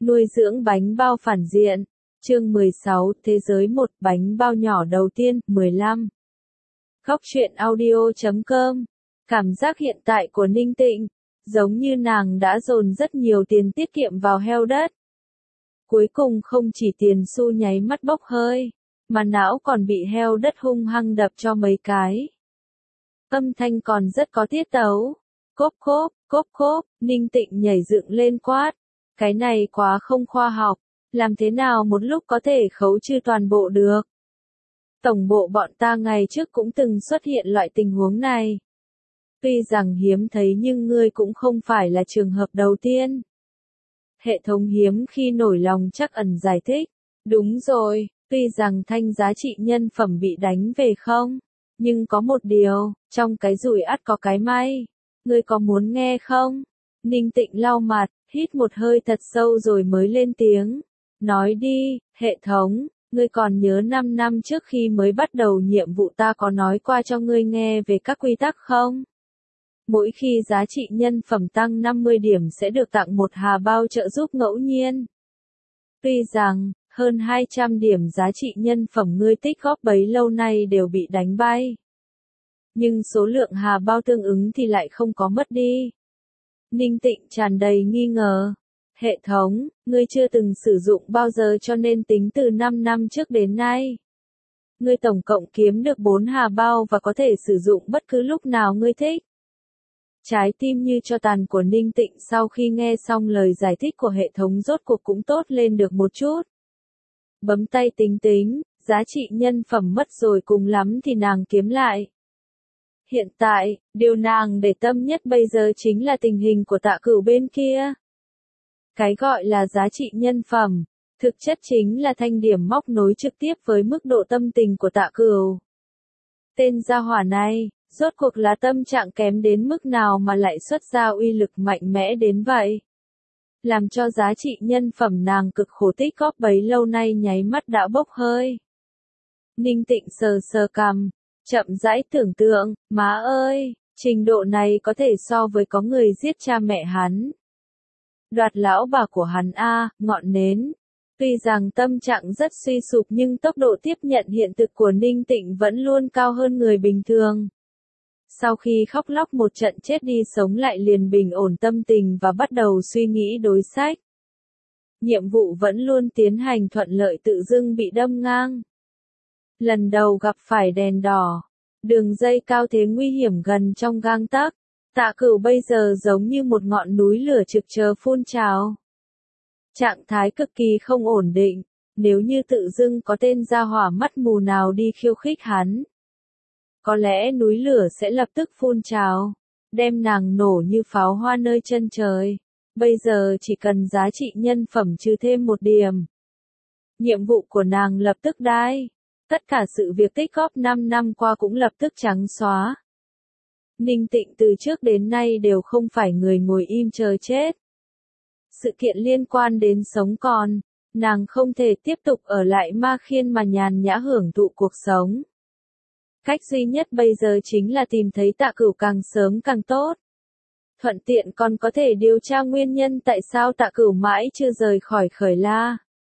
Nuôi dưỡng bánh bao phản diện. Chương 16, Thế giới một bánh bao nhỏ đầu tiên, 15. Góc truyện audio.com. Cảm giác hiện tại của Ninh Tịnh, giống như nàng đã dồn rất nhiều tiền tiết kiệm vào heo đất. Cuối cùng không chỉ tiền xu nháy mắt bốc hơi, mà não còn bị heo đất hung hăng đập cho mấy cái. Âm thanh còn rất có tiết tấu. Cốp cốp, Ninh Tịnh nhảy dựng lên quát. Cái này quá không khoa học, làm thế nào một lúc có thể khấu trừ toàn bộ được. Tổng bộ bọn ta ngày trước cũng từng xuất hiện loại tình huống này. Tuy rằng hiếm thấy nhưng ngươi cũng không phải là trường hợp đầu tiên. Hệ thống hiếm khi nổi lòng trắc ẩn giải thích. Đúng rồi, tuy rằng thanh giá trị nhân phẩm bị đánh về không, nhưng có một điều, trong cái rủi ắt có cái may. Ngươi có muốn nghe không? Ninh Tịnh lau mặt, hít một hơi thật sâu rồi mới lên tiếng. Nói đi, hệ thống, ngươi còn nhớ 5 năm trước khi mới bắt đầu nhiệm vụ ta có nói qua cho ngươi nghe về các quy tắc không? Mỗi khi giá trị nhân phẩm tăng 50 điểm sẽ được tặng một hà bao trợ giúp ngẫu nhiên. Tuy rằng, hơn 200 điểm giá trị nhân phẩm ngươi tích góp bấy lâu nay đều bị đánh bay. Nhưng số lượng hà bao tương ứng thì lại không có mất đi. Ninh Tịnh tràn đầy nghi ngờ. Hệ thống, ngươi chưa từng sử dụng bao giờ cho nên tính từ 5 năm trước đến nay. Ngươi tổng cộng kiếm được 4 hà bao và có thể sử dụng bất cứ lúc nào ngươi thích. Trái tim như cho tàn của Ninh Tịnh sau khi nghe xong lời giải thích của hệ thống rốt cuộc cũng tốt lên được một chút. Bấm tay tính, giá trị nhân phẩm mất rồi cùng lắm thì nàng kiếm lại. Hiện tại, điều nàng để tâm nhất bây giờ chính là tình hình của Tạ Cửu bên kia. Cái gọi là giá trị nhân phẩm, thực chất chính là thanh điểm móc nối trực tiếp với mức độ tâm tình của Tạ Cửu. Tên gia hỏa này, rốt cuộc là tâm trạng kém đến mức nào mà lại xuất ra uy lực mạnh mẽ đến vậy. Làm cho giá trị nhân phẩm nàng cực khổ tích góp bấy lâu nay nháy mắt đã bốc hơi. Ninh Tịnh sờ cằm, chậm rãi tưởng tượng, má ơi, trình độ này có thể so với có người giết cha mẹ hắn. Đoạt lão bà của hắn ngọn nến. Tuy rằng tâm trạng rất suy sụp nhưng tốc độ tiếp nhận hiện thực của Ninh Tịnh vẫn luôn cao hơn người bình thường. Sau khi khóc lóc một trận chết đi sống lại liền bình ổn tâm tình và bắt đầu suy nghĩ đối sách. Nhiệm vụ vẫn luôn tiến hành thuận lợi tự dưng bị đâm ngang. Lần đầu gặp phải đèn đỏ, đường dây cao thế nguy hiểm gần trong gang tấc. Tạ Cửu bây giờ giống như một ngọn núi lửa trực chờ phun trào. Trạng thái cực kỳ không ổn định, nếu như tự dưng có tên gia hỏa mắt mù nào đi khiêu khích hắn. Có lẽ núi lửa sẽ lập tức phun trào, đem nàng nổ như pháo hoa nơi chân trời. Bây giờ chỉ cần giá trị nhân phẩm trừ thêm 1 điểm. Nhiệm vụ của nàng lập tức đai. Tất cả sự việc tích góp 5 năm qua cũng lập tức trắng xóa. Ninh Tịnh từ trước đến nay đều không phải người ngồi im chờ chết. Sự kiện liên quan đến sống còn, nàng không thể tiếp tục ở lại Ma Khiên mà nhàn nhã hưởng thụ cuộc sống. Cách duy nhất bây giờ chính là tìm thấy Tạ Cửu càng sớm càng tốt. Thuận tiện còn có thể điều tra nguyên nhân tại sao Tạ Cửu mãi chưa rời khỏi Khởi La.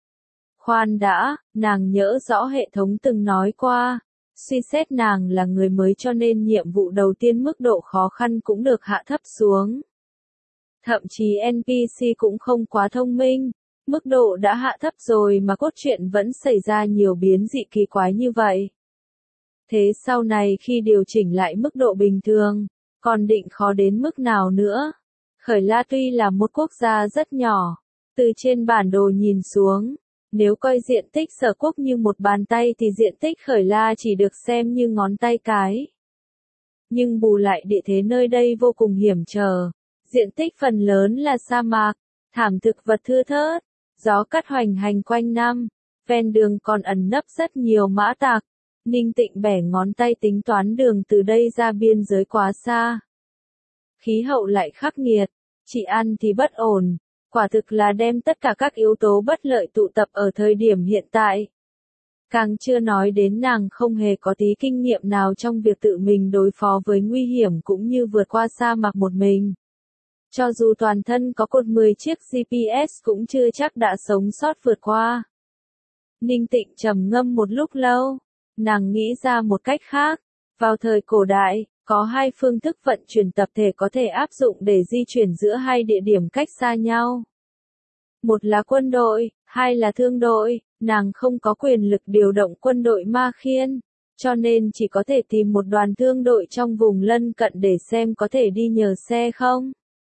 Khoan đã, nàng nhớ rõ hệ thống từng nói qua, suy xét nàng là người mới cho nên nhiệm vụ đầu tiên mức độ khó khăn cũng được hạ thấp xuống. Thậm chí NPC cũng không quá thông minh, mức độ đã hạ thấp rồi mà cốt truyện vẫn xảy ra nhiều biến dị kỳ quái như vậy. Thế sau này khi điều chỉnh lại mức độ bình thường, còn định khó đến mức nào nữa? Khởi La tuy là một quốc gia rất nhỏ, từ trên bản đồ nhìn xuống, nếu coi diện tích Sở Quốc như một bàn tay thì diện tích Khởi La chỉ được xem như ngón tay cái. Nhưng bù lại địa thế nơi đây vô cùng hiểm trở, diện tích phần lớn là sa mạc, thảm thực vật thưa thớt, gió cắt hoành hành quanh năm, ven đường còn ẩn nấp rất nhiều mã tặc. Ninh Tịnh bẻ ngón tay tính toán đường từ đây ra biên giới quá xa. Khí hậu lại khắc nghiệt, chỉ ăn thì bất ổn, quả thực là đem tất cả các yếu tố bất lợi tụ tập ở thời điểm hiện tại. Càng chưa nói đến nàng không hề có tí kinh nghiệm nào trong việc tự mình đối phó với nguy hiểm cũng như vượt qua sa mạc một mình. Cho dù toàn thân có cột 10 chiếc GPS cũng chưa chắc đã sống sót vượt qua. Ninh Tịnh trầm ngâm một lúc lâu, nàng nghĩ ra một cách khác. Vào thời cổ đại, có hai phương thức vận chuyển tập thể có thể áp dụng để di chuyển giữa hai địa điểm cách xa nhau. Một là quân đội, hai là thương đội, nàng không có quyền lực điều động quân đội Ma Khiên, cho nên chỉ có thể tìm một đoàn thương đội trong vùng lân cận để xem có thể đi nhờ xe không.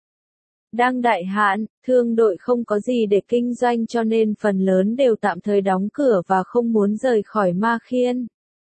Đang đại hạn, thương đội không có gì để kinh doanh cho nên phần lớn đều tạm thời đóng cửa và không muốn rời khỏi Ma Khiên.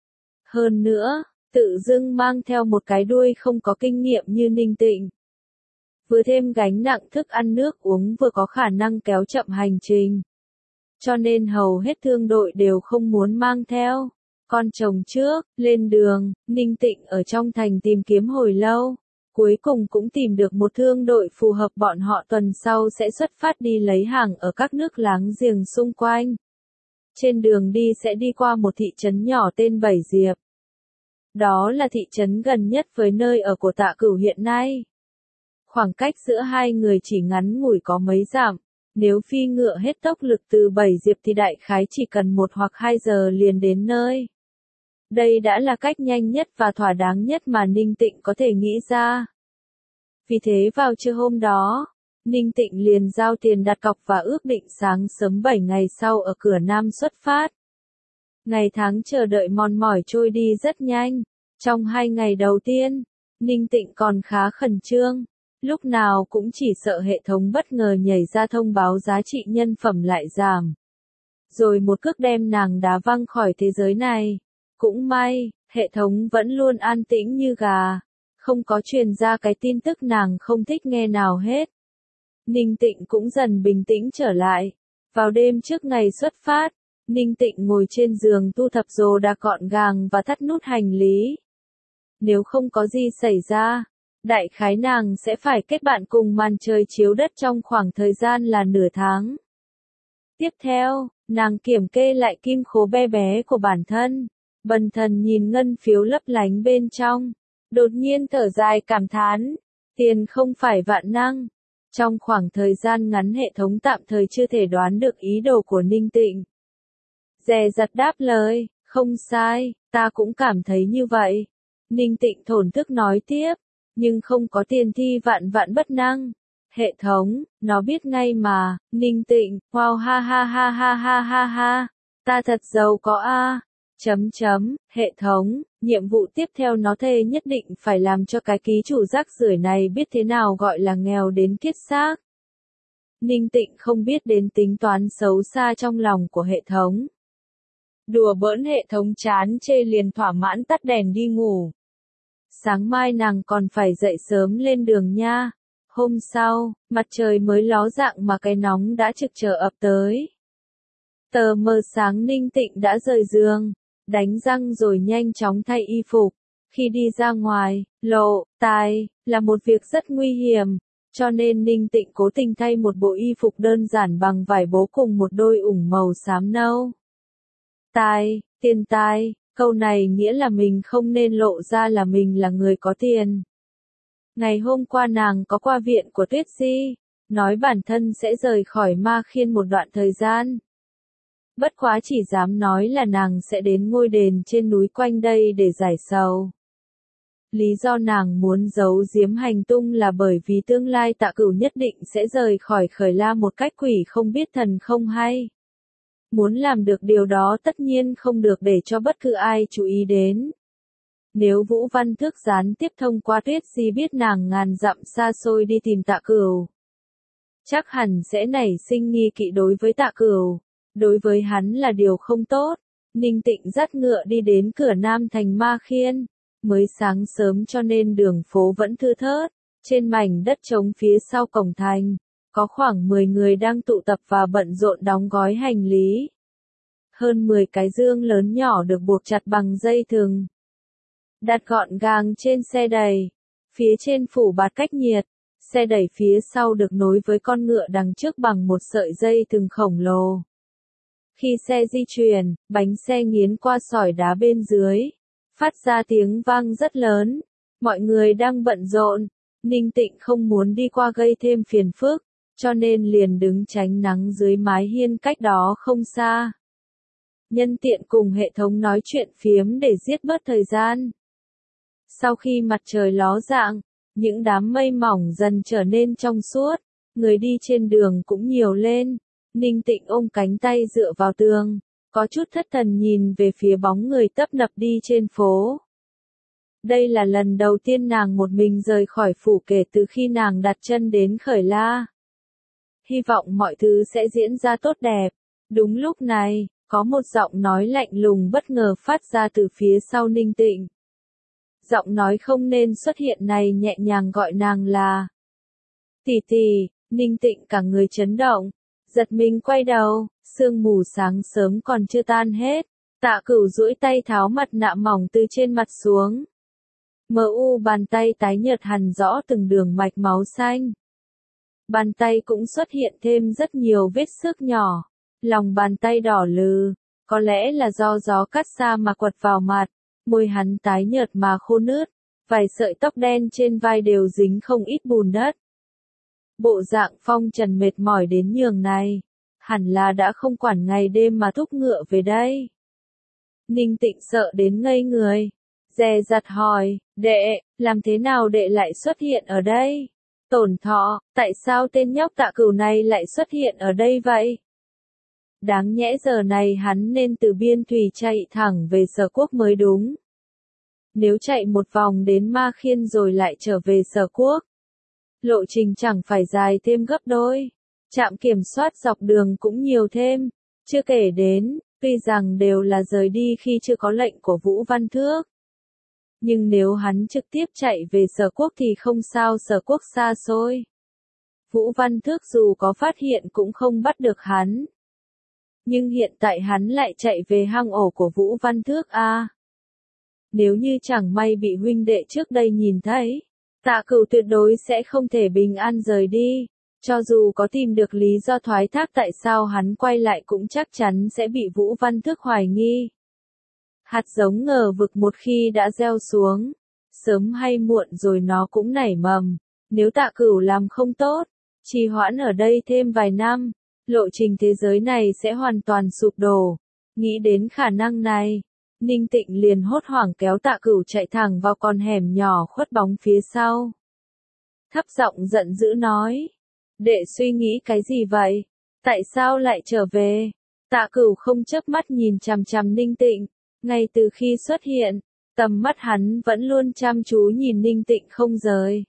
Hơn nữa, tự dưng mang theo một cái đuôi không có kinh nghiệm như Ninh Tịnh. Vừa thêm gánh nặng thức ăn nước uống vừa có khả năng kéo chậm hành trình. Cho nên hầu hết thương đội đều không muốn mang theo. Con chồng trước, lên đường, Ninh Tịnh ở trong thành tìm kiếm hồi lâu. Cuối cùng cũng tìm được một thương đội phù hợp, bọn họ tuần sau sẽ xuất phát đi lấy hàng ở các nước láng giềng xung quanh. Trên đường đi sẽ đi qua một thị trấn nhỏ tên Bảy Diệp. Đó là thị trấn gần nhất với nơi ở của Tạ Cửu hiện nay. Khoảng cách giữa hai người chỉ ngắn ngủi có mấy dặm. Nếu phi ngựa hết tốc lực từ Bảy Diệp thì đại khái chỉ cần 1 hoặc 2 giờ liền đến nơi. Đây đã là cách nhanh nhất và thỏa đáng nhất mà Ninh Tịnh có thể nghĩ ra. Vì thế vào trưa hôm đó, Ninh Tịnh liền giao tiền đặt cọc và ước định sáng sớm 7 ngày sau ở cửa Nam xuất phát. Ngày tháng chờ đợi mòn mỏi trôi đi rất nhanh. Trong 2 ngày đầu tiên, Ninh Tịnh còn khá khẩn trương. Lúc nào cũng chỉ sợ hệ thống bất ngờ nhảy ra thông báo giá trị nhân phẩm lại giảm. Rồi một cước đem nàng đá văng khỏi thế giới này. Cũng may, hệ thống vẫn luôn an tĩnh như gà. Không có truyền ra cái tin tức nàng không thích nghe nào hết. Ninh Tịnh cũng dần bình tĩnh trở lại. Vào đêm trước ngày xuất phát, Ninh Tịnh ngồi trên giường thu thập đồ đạc gọn gàng và thắt nút hành lý. Nếu không có gì xảy ra, đại khái nàng sẽ phải kết bạn cùng màn trời chiếu đất trong khoảng thời gian là nửa tháng. Tiếp theo, nàng kiểm kê lại kim khố bé bé của bản thân, bần thần nhìn ngân phiếu lấp lánh bên trong, đột nhiên thở dài cảm thán, tiền không phải vạn năng. Trong khoảng thời gian ngắn hệ thống tạm thời chưa thể đoán được ý đồ của Ninh Tịnh. Dè dặt đáp lời, không sai, ta cũng cảm thấy như vậy. Ninh Tịnh thổn thức nói tiếp, nhưng không có tiền thi vạn vạn bất năng. Hệ thống, nó biết ngay mà. Ninh Tịnh, wow ha ha ha ha ha ha ha, ta thật giàu có a. Hệ thống, nhiệm vụ tiếp theo nó thề nhất định phải làm cho cái ký chủ rác rưởi này biết thế nào gọi là nghèo đến kiết xác. Ninh Tịnh không biết đến tính toán xấu xa trong lòng của hệ thống. Đùa bỡn hệ thống chán chê liền thỏa mãn tắt đèn đi ngủ. Sáng mai nàng còn phải dậy sớm lên đường nha. Hôm sau, mặt trời mới ló dạng mà cái nóng đã trực chờ ập tới. Tờ mờ sáng Ninh Tịnh đã rời giường, đánh răng rồi nhanh chóng thay y phục. Khi đi ra ngoài, lộ tài là một việc rất nguy hiểm, cho nên Ninh Tịnh cố tình thay một bộ y phục đơn giản bằng vải bố cùng một đôi ủng màu xám nâu. Tiền tài, câu này nghĩa là mình không nên lộ ra là mình là người có tiền. Ngày hôm qua nàng có qua viện của Tuyết Di, nói bản thân sẽ rời khỏi Ma Khiên một đoạn thời gian. Bất quá chỉ dám nói là nàng sẽ đến ngôi đền trên núi quanh đây để giải sầu. Lý do nàng muốn giấu giếm hành tung là bởi vì tương lai Tạ Cửu nhất định sẽ rời khỏi Khởi La một cách quỷ không biết thần không hay. Muốn làm được điều đó tất nhiên không được để cho bất cứ ai chú ý đến. Nếu Vũ Văn Thước gián tiếp thông qua Tuyết Di biết nàng ngàn dặm xa xôi đi tìm Tạ Cửu, chắc hẳn sẽ nảy sinh nghi kỵ đối với Tạ Cửu. Đối với hắn là điều không tốt. Ninh Tịnh dắt ngựa đi đến cửa Nam thành Ma Khiên. Mới sáng sớm cho nên đường phố vẫn thưa thớt. Trên mảnh đất trống phía sau cổng thành, có khoảng 10 người đang tụ tập và bận rộn đóng gói hành lý. Hơn 10 cái dương lớn nhỏ được buộc chặt bằng dây thừng, đặt gọn gàng trên xe đẩy. Phía trên phủ bạt cách nhiệt. Xe đẩy phía sau được nối với con ngựa đằng trước bằng một sợi dây thừng khổng lồ. Khi xe di chuyển, bánh xe nghiến qua sỏi đá bên dưới, phát ra tiếng vang rất lớn. Mọi người đang bận rộn. Ninh Tịnh không muốn đi qua gây thêm phiền phức, cho nên liền đứng tránh nắng dưới mái hiên cách đó không xa. Nhân tiện cùng hệ thống nói chuyện phiếm để giết bớt thời gian. Sau khi mặt trời ló dạng, những đám mây mỏng dần trở nên trong suốt, người đi trên đường cũng nhiều lên. Ninh Tịnh ôm cánh tay dựa vào tường, có chút thất thần nhìn về phía bóng người tấp nập đi trên phố. Đây là lần đầu tiên nàng một mình rời khỏi phủ kể từ khi nàng đặt chân đến Khởi La. Hy vọng mọi thứ sẽ diễn ra tốt đẹp. Đúng lúc này, có một giọng nói lạnh lùng bất ngờ phát ra từ phía sau Ninh Tịnh. Giọng nói không nên xuất hiện này nhẹ nhàng gọi nàng là tỷ tỷ. Ninh Tịnh cả người chấn động, giật mình quay đầu, sương mù sáng sớm còn chưa tan hết. Tạ Cửu duỗi tay tháo mặt nạ mỏng từ trên mặt xuống. Bàn tay tái nhợt hằn rõ từng đường mạch máu xanh. Bàn tay cũng xuất hiện thêm rất nhiều vết xước nhỏ. Lòng bàn tay đỏ lừ, có lẽ là do gió cát xa mà quật vào mặt. Môi hắn tái nhợt mà khô nứt, vài sợi tóc đen trên vai đều dính không ít bùn đất. Bộ dạng phong trần mệt mỏi đến nhường này, hẳn là đã không quản ngày đêm mà thúc ngựa về đây. Ninh Tịnh sợ đến ngây người, dè dặt hỏi, đệ, làm thế nào đệ lại xuất hiện ở đây? Tổn Thọ, tại sao tên nhóc Tạ Cửu này lại xuất hiện ở đây vậy? Đáng nhẽ giờ này hắn nên từ Biên Thùy chạy thẳng về Sở Quốc mới đúng. Nếu chạy một vòng đến Ma Khiên rồi lại trở về Sở Quốc, lộ trình chẳng phải dài thêm gấp đôi. Trạm kiểm soát dọc đường cũng nhiều thêm, chưa kể đến, tuy rằng đều là rời đi khi chưa có lệnh của Vũ Văn Thước. Nhưng nếu hắn trực tiếp chạy về Sở Quốc thì không sao, Sở Quốc xa xôi. Vũ Văn Thước dù có phát hiện cũng không bắt được hắn. Nhưng hiện tại hắn lại chạy về hang ổ của Vũ Văn Thước à. Nếu như chẳng may bị huynh đệ trước đây nhìn thấy, Tạ Cửu tuyệt đối sẽ không thể bình an rời đi. Cho dù có tìm được lý do thoái thác tại sao hắn quay lại cũng chắc chắn sẽ bị Vũ Văn Thước hoài nghi. Hạt giống ngờ vực một khi đã gieo xuống, sớm hay muộn rồi nó cũng nảy mầm. Nếu Tạ Cửu làm không tốt, trì hoãn ở đây thêm vài năm, lộ trình thế giới này sẽ hoàn toàn sụp đổ. Nghĩ đến khả năng này, Ninh Tịnh liền hốt hoảng kéo Tạ Cửu chạy thẳng vào con hẻm nhỏ khuất bóng phía sau. Thấp giọng giận dữ nói, đệ suy nghĩ cái gì vậy? Tại sao lại trở về? Tạ Cửu không chớp mắt nhìn chằm chằm Ninh Tịnh, ngay từ khi xuất hiện, tầm mắt hắn vẫn luôn chăm chú nhìn Ninh Tịnh không rời.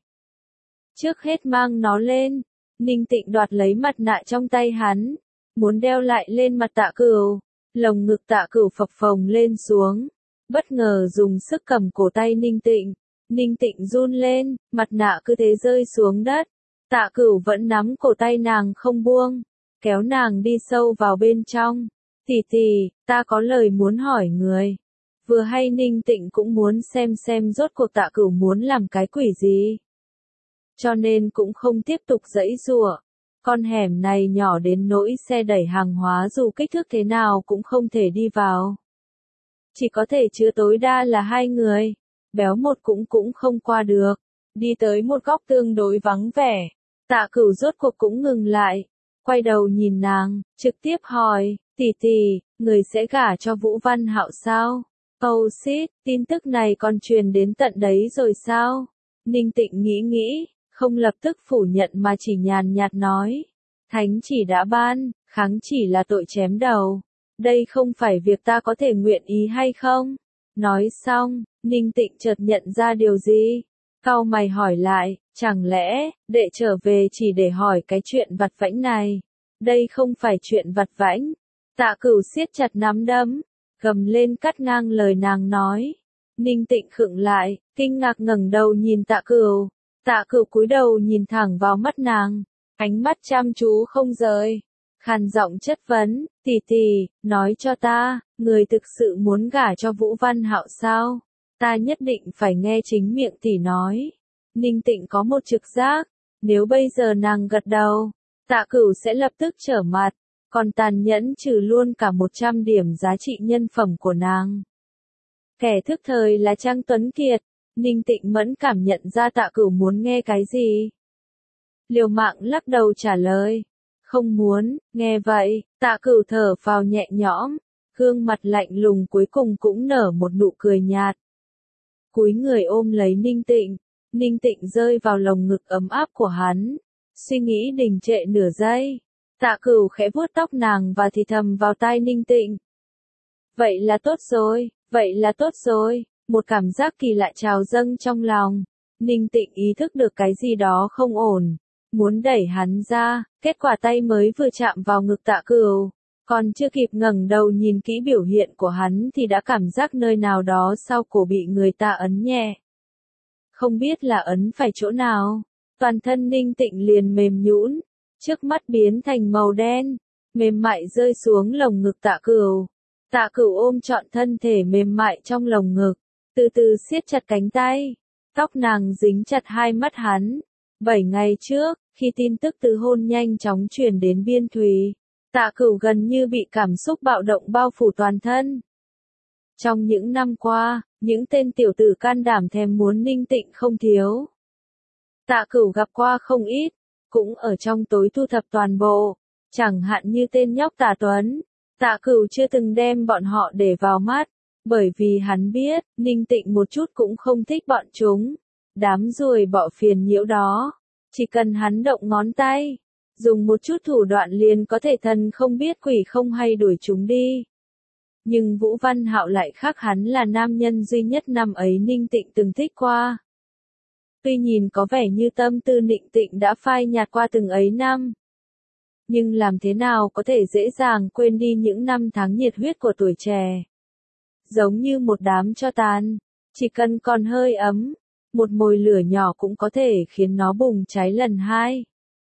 Trước hết mang nó lên, Ninh Tịnh đoạt lấy mặt nạ trong tay hắn, muốn đeo lại lên mặt Tạ Cửu. Lồng ngực Tạ Cửu phập phồng lên xuống, bất ngờ dùng sức cầm cổ tay Ninh Tịnh. Ninh Tịnh run lên, mặt nạ cứ thế rơi xuống đất. Tạ Cửu vẫn nắm cổ tay nàng không buông, kéo nàng đi sâu vào bên trong. Tỷ tỷ, ta có lời muốn hỏi người. Vừa hay Ninh Tịnh cũng muốn xem rốt cuộc Tạ Cửu muốn làm cái quỷ gì. Cho nên cũng không tiếp tục giãy giụa. Con hẻm này nhỏ đến nỗi xe đẩy hàng hóa dù kích thước thế nào cũng không thể đi vào. Chỉ có thể chứa tối đa là 2 người, béo một cũng không qua được. Đi tới một góc tương đối vắng vẻ, Tạ Cửu rốt cuộc cũng ngừng lại, quay đầu nhìn nàng, trực tiếp hỏi, tỷ tỷ, người sẽ gả cho Vũ Văn Hạo sao? Oh shit, tin tức này còn truyền đến tận đấy rồi sao? Ninh Tịnh nghĩ, không lập tức phủ nhận mà chỉ nhàn nhạt nói. Thánh chỉ đã ban, kháng chỉ là tội chém đầu. Đây không phải việc ta có thể nguyện ý hay không? Nói xong, Ninh Tịnh chợt nhận ra điều gì? Cau mày hỏi lại, chẳng lẽ, đệ trở về chỉ để hỏi cái chuyện vặt vãnh này? Đây không phải chuyện vặt vãnh. Tạ Cửu siết chặt nắm đấm, gầm lên cắt ngang lời nàng nói. Ninh Tịnh khựng lại, kinh ngạc ngẩng đầu nhìn Tạ Cửu. Tạ Cửu cúi đầu nhìn thẳng vào mắt nàng, ánh mắt chăm chú không rời, khàn giọng chất vấn, tỷ tỷ, nói cho ta, người thực sự muốn gả cho Vũ Văn Hạo sao? Ta nhất định phải nghe chính miệng tỷ nói. Ninh Tịnh có một trực giác, nếu bây giờ nàng gật đầu, Tạ Cửu sẽ lập tức trở mặt, còn tàn nhẫn trừ luôn cả 100 điểm giá trị nhân phẩm của nàng. Kẻ thức thời là Trang Tuấn Kiệt. Ninh Tịnh mẫn cảm nhận ra Tạ Cửu muốn nghe cái gì. Liều mạng lắc đầu trả lời. Không muốn, nghe vậy, Tạ Cửu thở phào nhẹ nhõm, gương mặt lạnh lùng cuối cùng cũng nở một nụ cười nhạt. Cúi người ôm lấy Ninh Tịnh, Ninh Tịnh rơi vào lồng ngực ấm áp của hắn, suy nghĩ đình trệ nửa giây. Tạ Cửu khẽ vuốt tóc nàng và thì thầm vào tai Ninh Tịnh. Vậy là tốt rồi, vậy là tốt rồi, một cảm giác kỳ lạ trào dâng trong lòng. Ninh Tịnh ý thức được cái gì đó không ổn, muốn đẩy hắn ra, kết quả tay mới vừa chạm vào ngực Tạ Cửu, còn chưa kịp ngẩng đầu nhìn kỹ biểu hiện của hắn thì đã cảm giác nơi nào đó sau cổ bị người ta ấn nhẹ. Không biết là ấn phải chỗ nào, toàn thân Ninh Tịnh liền mềm nhũn, trước mắt biến thành màu đen, mềm mại rơi xuống lồng ngực Tạ Cửu. Tạ Cửu ôm trọn thân thể mềm mại trong lồng ngực, từ từ siết chặt cánh tay, tóc nàng dính chặt hai mắt hắn. 7 ngày trước, khi tin tức từ hôn nhanh chóng truyền đến Biên Thùy, Tạ Cửu gần như bị cảm xúc bạo động bao phủ toàn thân. Trong những năm qua, những tên tiểu tử can đảm thèm muốn Ninh Tịnh không thiếu. Tạ Cửu gặp qua không ít, cũng ở trong tối thu thập toàn bộ, chẳng hạn như tên nhóc Tạ Tuấn. Tạ Cửu chưa từng đem bọn họ để vào mắt, bởi vì hắn biết, Ninh Tịnh một chút cũng không thích bọn chúng. Đám ruồi bọ phiền nhiễu đó, chỉ cần hắn động ngón tay, dùng một chút thủ đoạn liền có thể thần không biết quỷ không hay đuổi chúng đi. Nhưng Vũ Văn Hạo lại khác, hắn là nam nhân duy nhất năm ấy Ninh Tịnh từng thích qua. Tuy nhìn có vẻ như tâm tư Ninh Tịnh đã phai nhạt qua từng ấy năm, nhưng làm thế nào có thể dễ dàng quên đi những năm tháng nhiệt huyết của tuổi trẻ. Giống như một đám tro tàn, chỉ cần còn hơi ấm, một mồi lửa nhỏ cũng có thể khiến nó bùng cháy lần hai.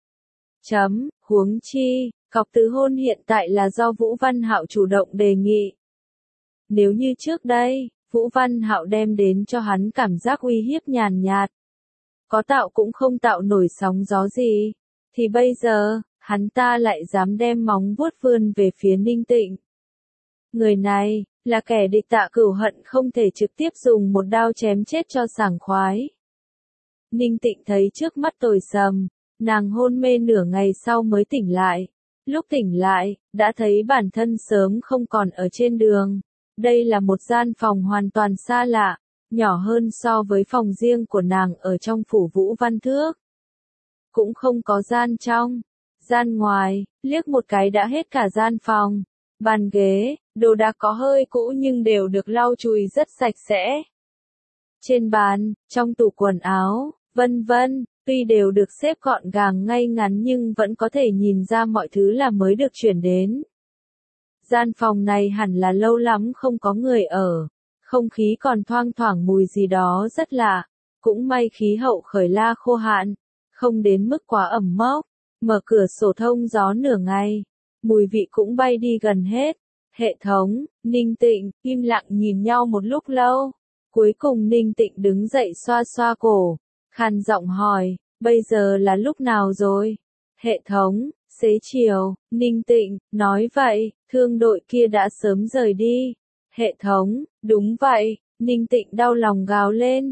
Huống chi, cọc từ hôn hiện tại là do Vũ Văn Hạo chủ động đề nghị. Nếu như trước đây, Vũ Văn Hạo đem đến cho hắn cảm giác uy hiếp nhàn nhạt, có tạo cũng không tạo nổi sóng gió gì, thì bây giờ, hắn ta lại dám đem móng vuốt vươn về phía Ninh Tịnh. Người này, là kẻ địch. Tạ Cửu hận không thể trực tiếp dùng một đao chém chết cho sảng khoái. Ninh Tịnh thấy trước mắt tối sầm, nàng hôn mê nửa ngày sau mới tỉnh lại. Lúc tỉnh lại, đã thấy bản thân sớm không còn ở trên đường. Đây là một gian phòng hoàn toàn xa lạ, nhỏ hơn so với phòng riêng của nàng ở trong phủ Vũ Văn Thước. Cũng không có gian trong, gian ngoài, liếc một cái đã hết cả gian phòng. Bàn ghế, đồ đạc có hơi cũ nhưng đều được lau chùi rất sạch sẽ. Trên bàn, trong tủ quần áo, vân vân, tuy đều được xếp gọn gàng ngay ngắn nhưng vẫn có thể nhìn ra mọi thứ là mới được chuyển đến. Gian phòng này hẳn là lâu lắm không có người ở, không khí còn thoang thoảng mùi gì đó rất lạ, cũng may khí hậu khởi la khô hạn, không đến mức quá ẩm mốc, mở cửa sổ thông gió nửa ngày, mùi vị cũng bay đi gần hết. Hệ thống, Ninh Tịnh, im lặng nhìn nhau một lúc lâu, cuối cùng Ninh Tịnh đứng dậy xoa xoa cổ, khàn giọng hỏi, bây giờ là lúc nào rồi? Hệ thống, xế chiều. Ninh Tịnh, nói vậy, thương đội kia đã sớm rời đi. Hệ thống, đúng vậy. Ninh Tịnh đau lòng gào lên,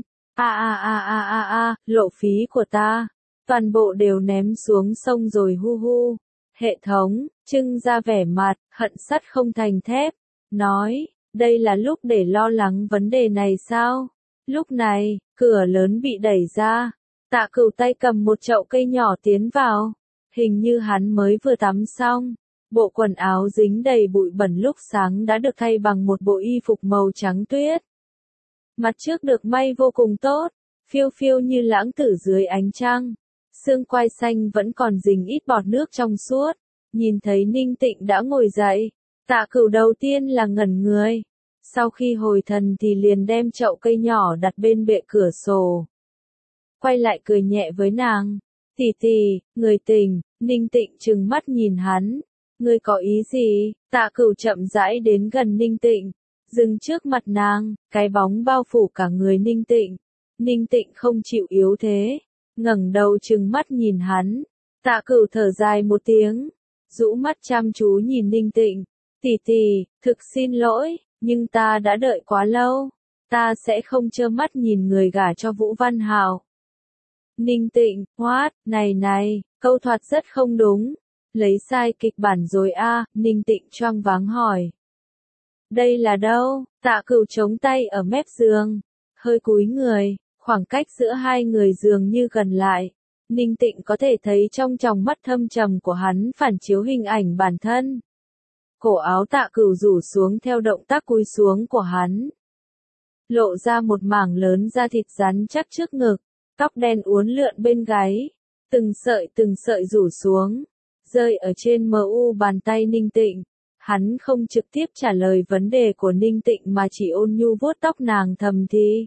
lộ phí của ta, toàn bộ đều ném xuống sông rồi hu hu. Hệ thống, trưng ra vẻ mặt, hận sắt không thành thép, nói, đây là lúc để lo lắng vấn đề này sao? Lúc này, cửa lớn bị đẩy ra, Tạ Cửu tay cầm một chậu cây nhỏ tiến vào, hình như hắn mới vừa tắm xong, bộ quần áo dính đầy bụi bẩn lúc sáng đã được thay bằng một bộ y phục màu trắng tuyết. Mặt trước được may vô cùng tốt, phiêu phiêu như lãng tử dưới ánh trăng. Xương quai xanh vẫn còn dính ít bọt nước trong suốt. Nhìn thấy Ninh Tịnh đã ngồi dậy, Tạ Cửu đầu tiên là ngẩn người. Sau khi hồi thần thì liền đem chậu cây nhỏ đặt bên bệ cửa sổ. Quay lại cười nhẹ với nàng. Tỷ tỷ, người tỉnh. Ninh Tịnh trừng mắt nhìn hắn. Ngươi có ý gì? Tạ Cửu chậm rãi đến gần Ninh Tịnh, dừng trước mặt nàng, cái bóng bao phủ cả người Ninh Tịnh. Ninh Tịnh không chịu yếu thế, ngẩng đầu trừng mắt nhìn hắn. Tạ Cửu thở dài một tiếng, rũ mắt chăm chú nhìn Ninh Tịnh. Tỷ tỷ, thực xin lỗi, nhưng ta đã đợi quá lâu. ta sẽ không trơ mắt nhìn người gả cho Vũ Văn Hạo. Ninh Tịnh, what, này, câu thoạt rất không đúng. Lấy sai kịch bản rồi a, Ninh Tịnh choáng váng hỏi. Đây là đâu? Tạ Cửu chống tay ở mép giường, hơi cúi người, khoảng cách giữa hai người dường như gần lại. Ninh Tịnh có thể thấy trong tròng mắt thâm trầm của hắn phản chiếu hình ảnh bản thân. Cổ áo Tạ Cửu rủ xuống theo động tác cúi xuống của hắn. Lộ ra một mảng lớn da thịt rắn chắc trước ngực, tóc đen uốn lượn bên gáy, từng sợi rủ xuống, rơi ở trên mu bàn tay Ninh Tịnh. Hắn không trực tiếp trả lời vấn đề của Ninh Tịnh mà chỉ ôn nhu vuốt tóc nàng thầm thì.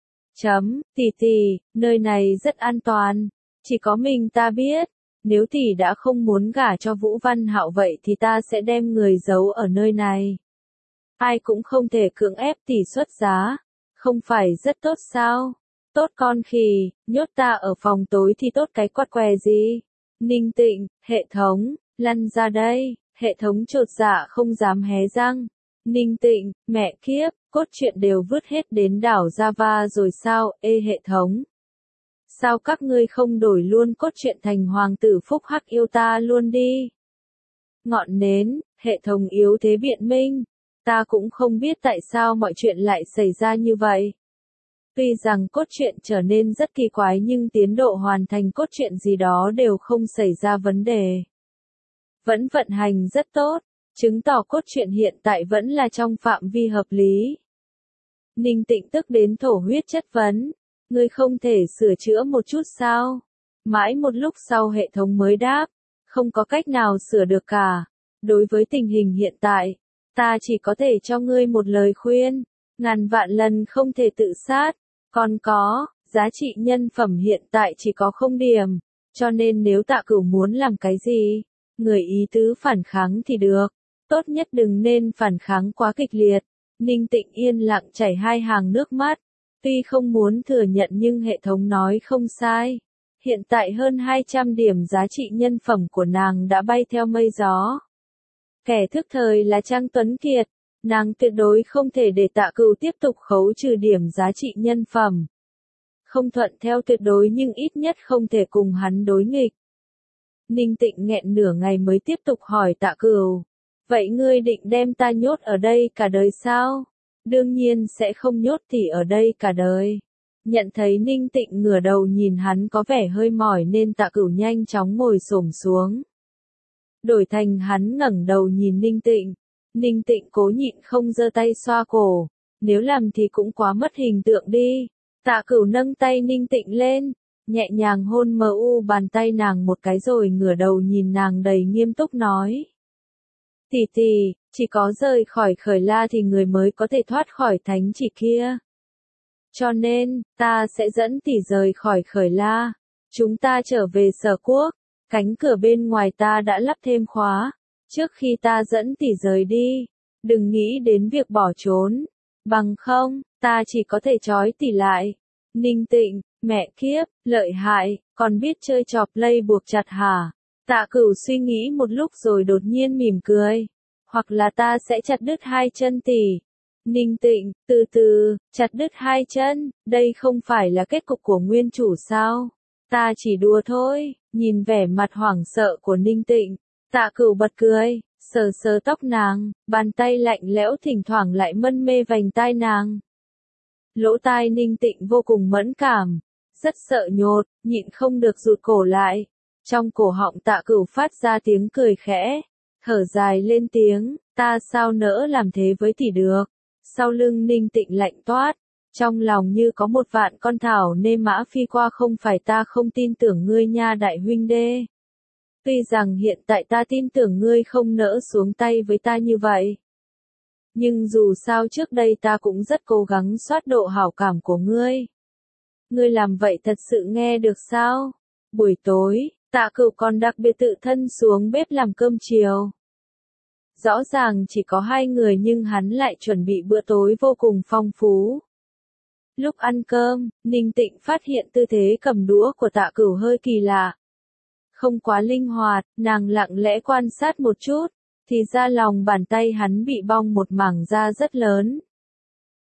Tỷ, nơi này rất an toàn, chỉ có mình ta biết, nếu tỷ đã không muốn gả cho Vũ Văn Hạo vậy thì ta sẽ đem người giấu ở nơi này. Ai cũng không thể cưỡng ép tỷ xuất giá, không phải rất tốt sao? Tốt con khỉ, nhốt ta ở phòng tối thì tốt cái quắt què gì? Ninh Tịnh, hệ thống, lăn ra đây, hệ thống chột dạ không dám hé răng. Ninh Tịnh, mẹ kiếp, cốt truyện đều vứt hết đến đảo Java rồi sao, hệ thống. Sao các ngươi không đổi luôn cốt truyện thành hoàng tử phúc hắc yêu ta luôn đi? Ngọn nến, hệ thống yếu thế biện minh. Ta cũng không biết tại sao mọi chuyện lại xảy ra như vậy. Tuy rằng cốt truyện trở nên rất kỳ quái nhưng tiến độ hoàn thành cốt truyện gì đó đều không xảy ra vấn đề. Vẫn vận hành rất tốt, chứng tỏ cốt truyện hiện tại vẫn là trong phạm vi hợp lý. Ninh Tịnh tức đến thổ huyết chất vấn, ngươi không thể sửa chữa một chút sao? Mãi một lúc sau hệ thống mới đáp, không có cách nào sửa được cả. Đối với tình hình hiện tại, ta chỉ có thể cho ngươi một lời khuyên, ngàn vạn lần không thể tự sát. Còn có, giá trị nhân phẩm hiện tại chỉ có 0 điểm, cho nên nếu Tạ Cửu muốn làm cái gì, người ý tứ phản kháng thì được, tốt nhất đừng nên phản kháng quá kịch liệt. Ninh Tịnh yên lặng chảy 2 hàng nước mắt, tuy không muốn thừa nhận nhưng hệ thống nói không sai. Hiện tại hơn 200 điểm giá trị nhân phẩm của nàng đã bay theo mây gió. Kẻ thức thời là Trang Tuấn Kiệt, nàng tuyệt đối không thể để Tạ Cửu tiếp tục khấu trừ điểm giá trị nhân phẩm. Không thuận theo tuyệt đối nhưng ít nhất không thể cùng hắn đối nghịch. Ninh Tịnh nghẹn nửa ngày mới tiếp tục hỏi Tạ Cửu, vậy ngươi định đem ta nhốt ở đây cả đời sao? Đương nhiên sẽ không nhốt tỷ ở đây cả đời. Nhận thấy Ninh Tịnh ngửa đầu nhìn hắn có vẻ hơi mỏi nên Tạ Cửu nhanh chóng ngồi xổm xuống. Đổi thành hắn ngẩng đầu nhìn Ninh Tịnh. Ninh Tịnh cố nhịn không giơ tay xoa cổ, nếu làm thì cũng quá mất hình tượng đi. Tạ Cửu nâng tay Ninh Tịnh lên, nhẹ nhàng hôn bàn tay nàng một cái rồi ngửa đầu nhìn nàng đầy nghiêm túc nói. Tỷ, chỉ có rời khỏi Khởi La thì người mới có thể thoát khỏi thánh chỉ kia. Cho nên, ta sẽ dẫn tỷ rời khỏi Khởi La. Chúng ta trở về Sở Quốc, cánh cửa bên ngoài ta đã lắp thêm khóa. Trước khi ta dẫn tỷ rời đi, đừng nghĩ đến việc bỏ trốn. Bằng không, ta chỉ có thể trói tỷ lại. Ninh Tịnh, mẹ kiếp, lợi hại, còn biết chơi trò play buộc chặt hả? Tạ Cửu suy nghĩ một lúc rồi đột nhiên mỉm cười. Hoặc là ta sẽ chặt đứt 2 chân tỷ. Ninh Tịnh, từ, chặt đứt 2 chân, đây không phải là kết cục của nguyên chủ sao? Ta chỉ đùa thôi, nhìn vẻ mặt hoảng sợ của Ninh Tịnh. Tạ Cửu bật cười, sờ tóc nàng, bàn tay lạnh lẽo thỉnh thoảng lại mân mê vành tai nàng. Lỗ tai Ninh Tịnh vô cùng mẫn cảm, rất sợ nhột, nhịn không được rụt cổ lại. Trong cổ họng Tạ Cửu phát ra tiếng cười khẽ, thở dài lên tiếng, ta sao nỡ làm thế với tỷ được. Sau lưng Ninh Tịnh lạnh toát, trong lòng như có một vạn con thảo nê mã phi qua, không phải ta không tin tưởng ngươi nha đại huynh đê. Tuy rằng hiện tại ta tin tưởng ngươi không nỡ xuống tay với ta như vậy. Nhưng dù sao trước đây ta cũng rất cố gắng soát độ hảo cảm của ngươi. Ngươi làm vậy thật sự nghe được sao? Buổi tối, Tạ Cửu còn đặc biệt tự thân xuống bếp làm cơm chiều. Rõ ràng chỉ có 2 người nhưng hắn lại chuẩn bị bữa tối vô cùng phong phú. Lúc ăn cơm, Ninh Tịnh phát hiện tư thế cầm đũa của Tạ Cửu hơi kỳ lạ. Không quá linh hoạt, nàng lặng lẽ quan sát một chút, thì ra lòng bàn tay hắn bị bong một mảng da rất lớn.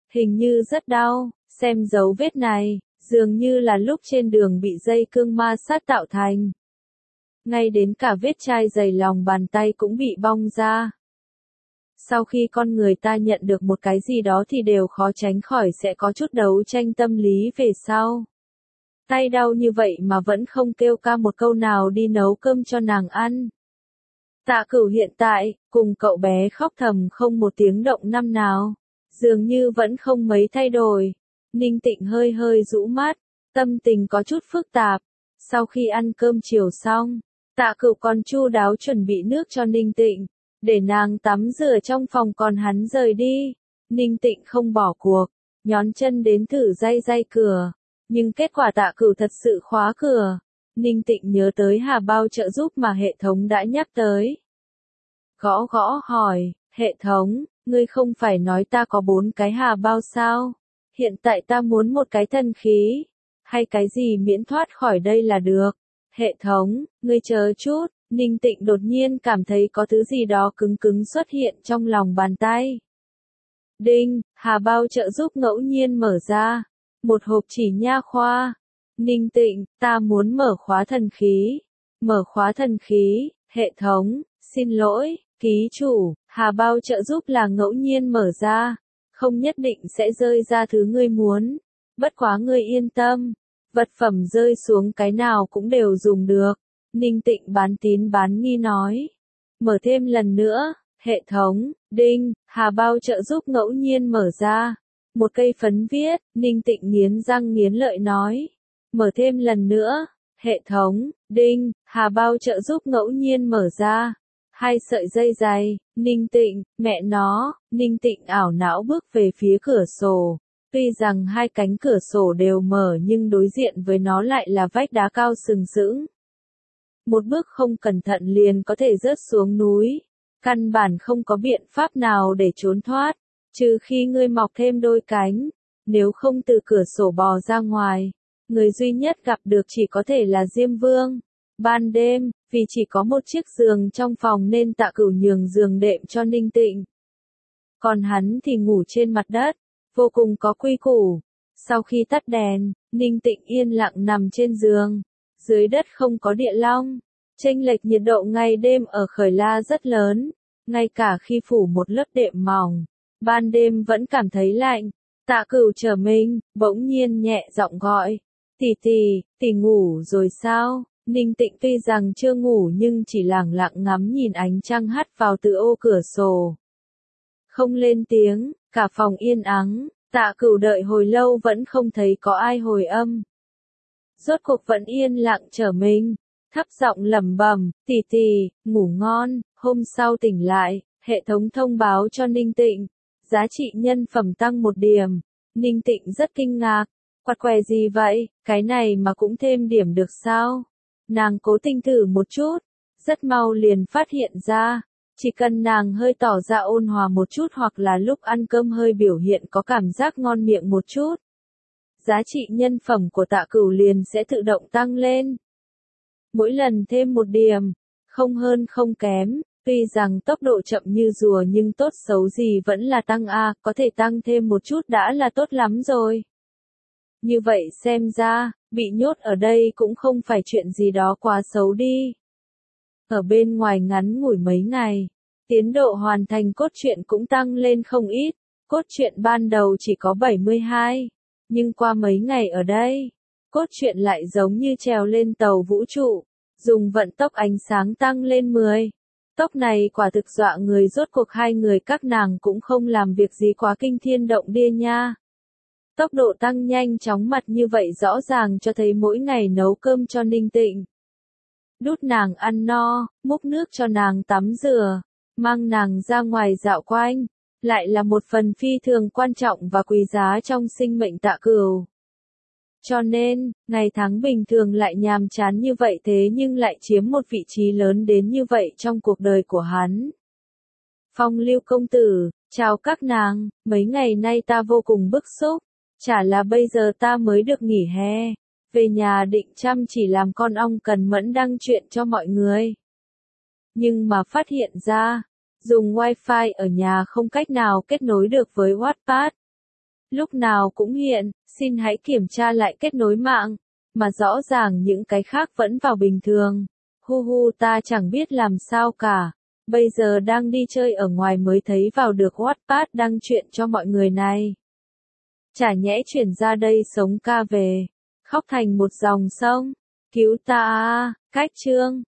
Hình như rất đau, xem dấu vết này, dường như là lúc trên đường bị dây cương ma sát tạo thành. Ngay đến cả vết chai dày lòng bàn tay cũng bị bong ra. Sau khi con người ta nhận được một cái gì đó thì đều khó tránh khỏi sẽ có chút đấu tranh tâm lý về sau. Tay đau như vậy mà vẫn không kêu ca một câu nào đi nấu cơm cho nàng ăn. Tạ Cửu hiện tại, cùng cậu bé khóc thầm không một tiếng động năm nào, dường như vẫn không mấy thay đổi. Ninh Tịnh hơi hơi rũ mắt, tâm tình có chút phức tạp. Sau khi ăn cơm chiều xong, Tạ Cửu còn chu đáo chuẩn bị nước cho Ninh Tịnh, để nàng tắm rửa trong phòng còn hắn rời đi. Ninh Tịnh không bỏ cuộc, nhón chân đến thử day cửa, nhưng kết quả Tạ Cửu thật sự khóa cửa. Ninh Tịnh nhớ tới hà bao trợ giúp mà hệ thống đã nhắc tới. Gõ gõ hỏi, hệ thống, ngươi không phải nói ta có 4 cái hà bao sao? Hiện tại ta muốn một cái thần khí, hay cái gì miễn thoát khỏi đây là được. Hệ thống, ngươi chờ chút, Ninh Tịnh đột nhiên cảm thấy có thứ gì đó cứng cứng xuất hiện trong lòng bàn tay. Đinh, hà bao trợ giúp ngẫu nhiên mở ra. Một hộp chỉ nha khoa. Ninh Tịnh, ta muốn mở khóa thần khí. Mở khóa thần khí, hệ thống, xin lỗi, ký chủ, hà bao trợ giúp là ngẫu nhiên mở ra. Không nhất định sẽ rơi ra thứ ngươi muốn. Bất quá ngươi yên tâm. Vật phẩm rơi xuống cái nào cũng đều dùng được. Ninh Tịnh bán tín bán nghi nói. Mở thêm lần nữa, hệ thống, đinh, hà bao trợ giúp ngẫu nhiên mở ra. Một cây phấn viết, Ninh Tịnh nghiến răng nghiến lợi nói. Mở thêm lần nữa, hệ thống, đinh, hà bao trợ giúp ngẫu nhiên mở ra. 2 sợi dây dày, Ninh Tịnh, mẹ nó, Ninh Tịnh ảo não bước về phía cửa sổ. Tuy rằng 2 cánh cửa sổ đều mở nhưng đối diện với nó lại là vách đá cao sừng sững. Một bước không cẩn thận liền có thể rớt xuống núi. Căn bản không có biện pháp nào để trốn thoát, trừ khi ngươi mọc thêm đôi cánh. Nếu không từ cửa sổ bò ra ngoài, người duy nhất gặp được chỉ có thể là Diêm Vương. Ban đêm, vì chỉ có một chiếc giường trong phòng nên Tạ Cửu nhường giường đệm cho Ninh Tịnh. Còn hắn thì ngủ trên mặt đất, vô cùng có quy củ. Sau khi tắt đèn, Ninh Tịnh yên lặng nằm trên giường. Dưới đất không có địa long. Chênh lệch nhiệt độ ngày đêm ở Khởi La rất lớn. Ngay cả khi phủ một lớp đệm mỏng, ban đêm vẫn cảm thấy lạnh. Tạ Cửu trở mình, bỗng nhiên nhẹ giọng gọi. Tỷ ngủ rồi sao? Ninh Tịnh tuy rằng chưa ngủ nhưng chỉ lẳng lặng ngắm nhìn ánh trăng hắt vào từ ô cửa sổ. Không lên tiếng, cả phòng yên ắng, Tạ Cửu đợi hồi lâu vẫn không thấy có ai hồi âm. Rốt cuộc vẫn yên lặng trở mình, thấp giọng lẩm bẩm, tỷ, ngủ ngon. Hôm sau tỉnh lại, hệ thống thông báo cho Ninh Tịnh, giá trị nhân phẩm tăng 1 điểm. Ninh Tịnh rất kinh ngạc, quạt què gì vậy, cái này mà cũng thêm điểm được sao? Nàng cố tình thử một chút, rất mau liền phát hiện ra, chỉ cần nàng hơi tỏ ra ôn hòa một chút hoặc là lúc ăn cơm hơi biểu hiện có cảm giác ngon miệng một chút, giá trị nhân phẩm của Tạ Cửu liền sẽ tự động tăng lên. Mỗi lần thêm 1 điểm, không hơn không kém, tuy rằng tốc độ chậm như rùa nhưng tốt xấu gì vẫn là tăng a, có thể tăng thêm một chút đã là tốt lắm rồi. Như vậy xem ra, bị nhốt ở đây cũng không phải chuyện gì đó quá xấu đi. Ở bên ngoài ngắn ngủi mấy ngày, tiến độ hoàn thành cốt truyện cũng tăng lên không ít. Cốt truyện ban đầu chỉ có 72, nhưng qua mấy ngày ở đây, cốt truyện lại giống như trèo lên tàu vũ trụ, dùng vận tốc ánh sáng tăng lên 10. Tốc này quả thực dọa người, rốt cuộc 2 người các nàng cũng không làm việc gì quá kinh thiên động địa nha. Tốc độ tăng nhanh chóng mặt như vậy rõ ràng cho thấy mỗi ngày nấu cơm cho Ninh Tịnh. Đút nàng ăn no, múc nước cho nàng tắm rửa, mang nàng ra ngoài dạo quanh, lại là một phần phi thường quan trọng và quý giá trong sinh mệnh Tạ Cửu. Cho nên, ngày tháng bình thường lại nhàm chán như vậy thế nhưng lại chiếm một vị trí lớn đến như vậy trong cuộc đời của hắn. Phong Lưu công tử, chào các nàng, mấy ngày nay ta vô cùng bức xúc, chả là bây giờ ta mới được nghỉ hè, về nhà định chăm chỉ làm con ong cần mẫn đăng chuyện cho mọi người. Nhưng mà phát hiện ra, dùng wifi ở nhà không cách nào kết nối được với Wattpad. lúc nào cũng hiện, xin hãy kiểm tra lại kết nối mạng, mà rõ ràng những cái khác vẫn vào bình thường. Hu hu ta chẳng biết làm sao cả, bây giờ đang đi chơi ở ngoài mới thấy vào được Wattpad đăng chuyện cho mọi người này. Chả nhẽ chuyển ra đây sống ca về, khóc thành một dòng sông, cứu ta à, cách chương.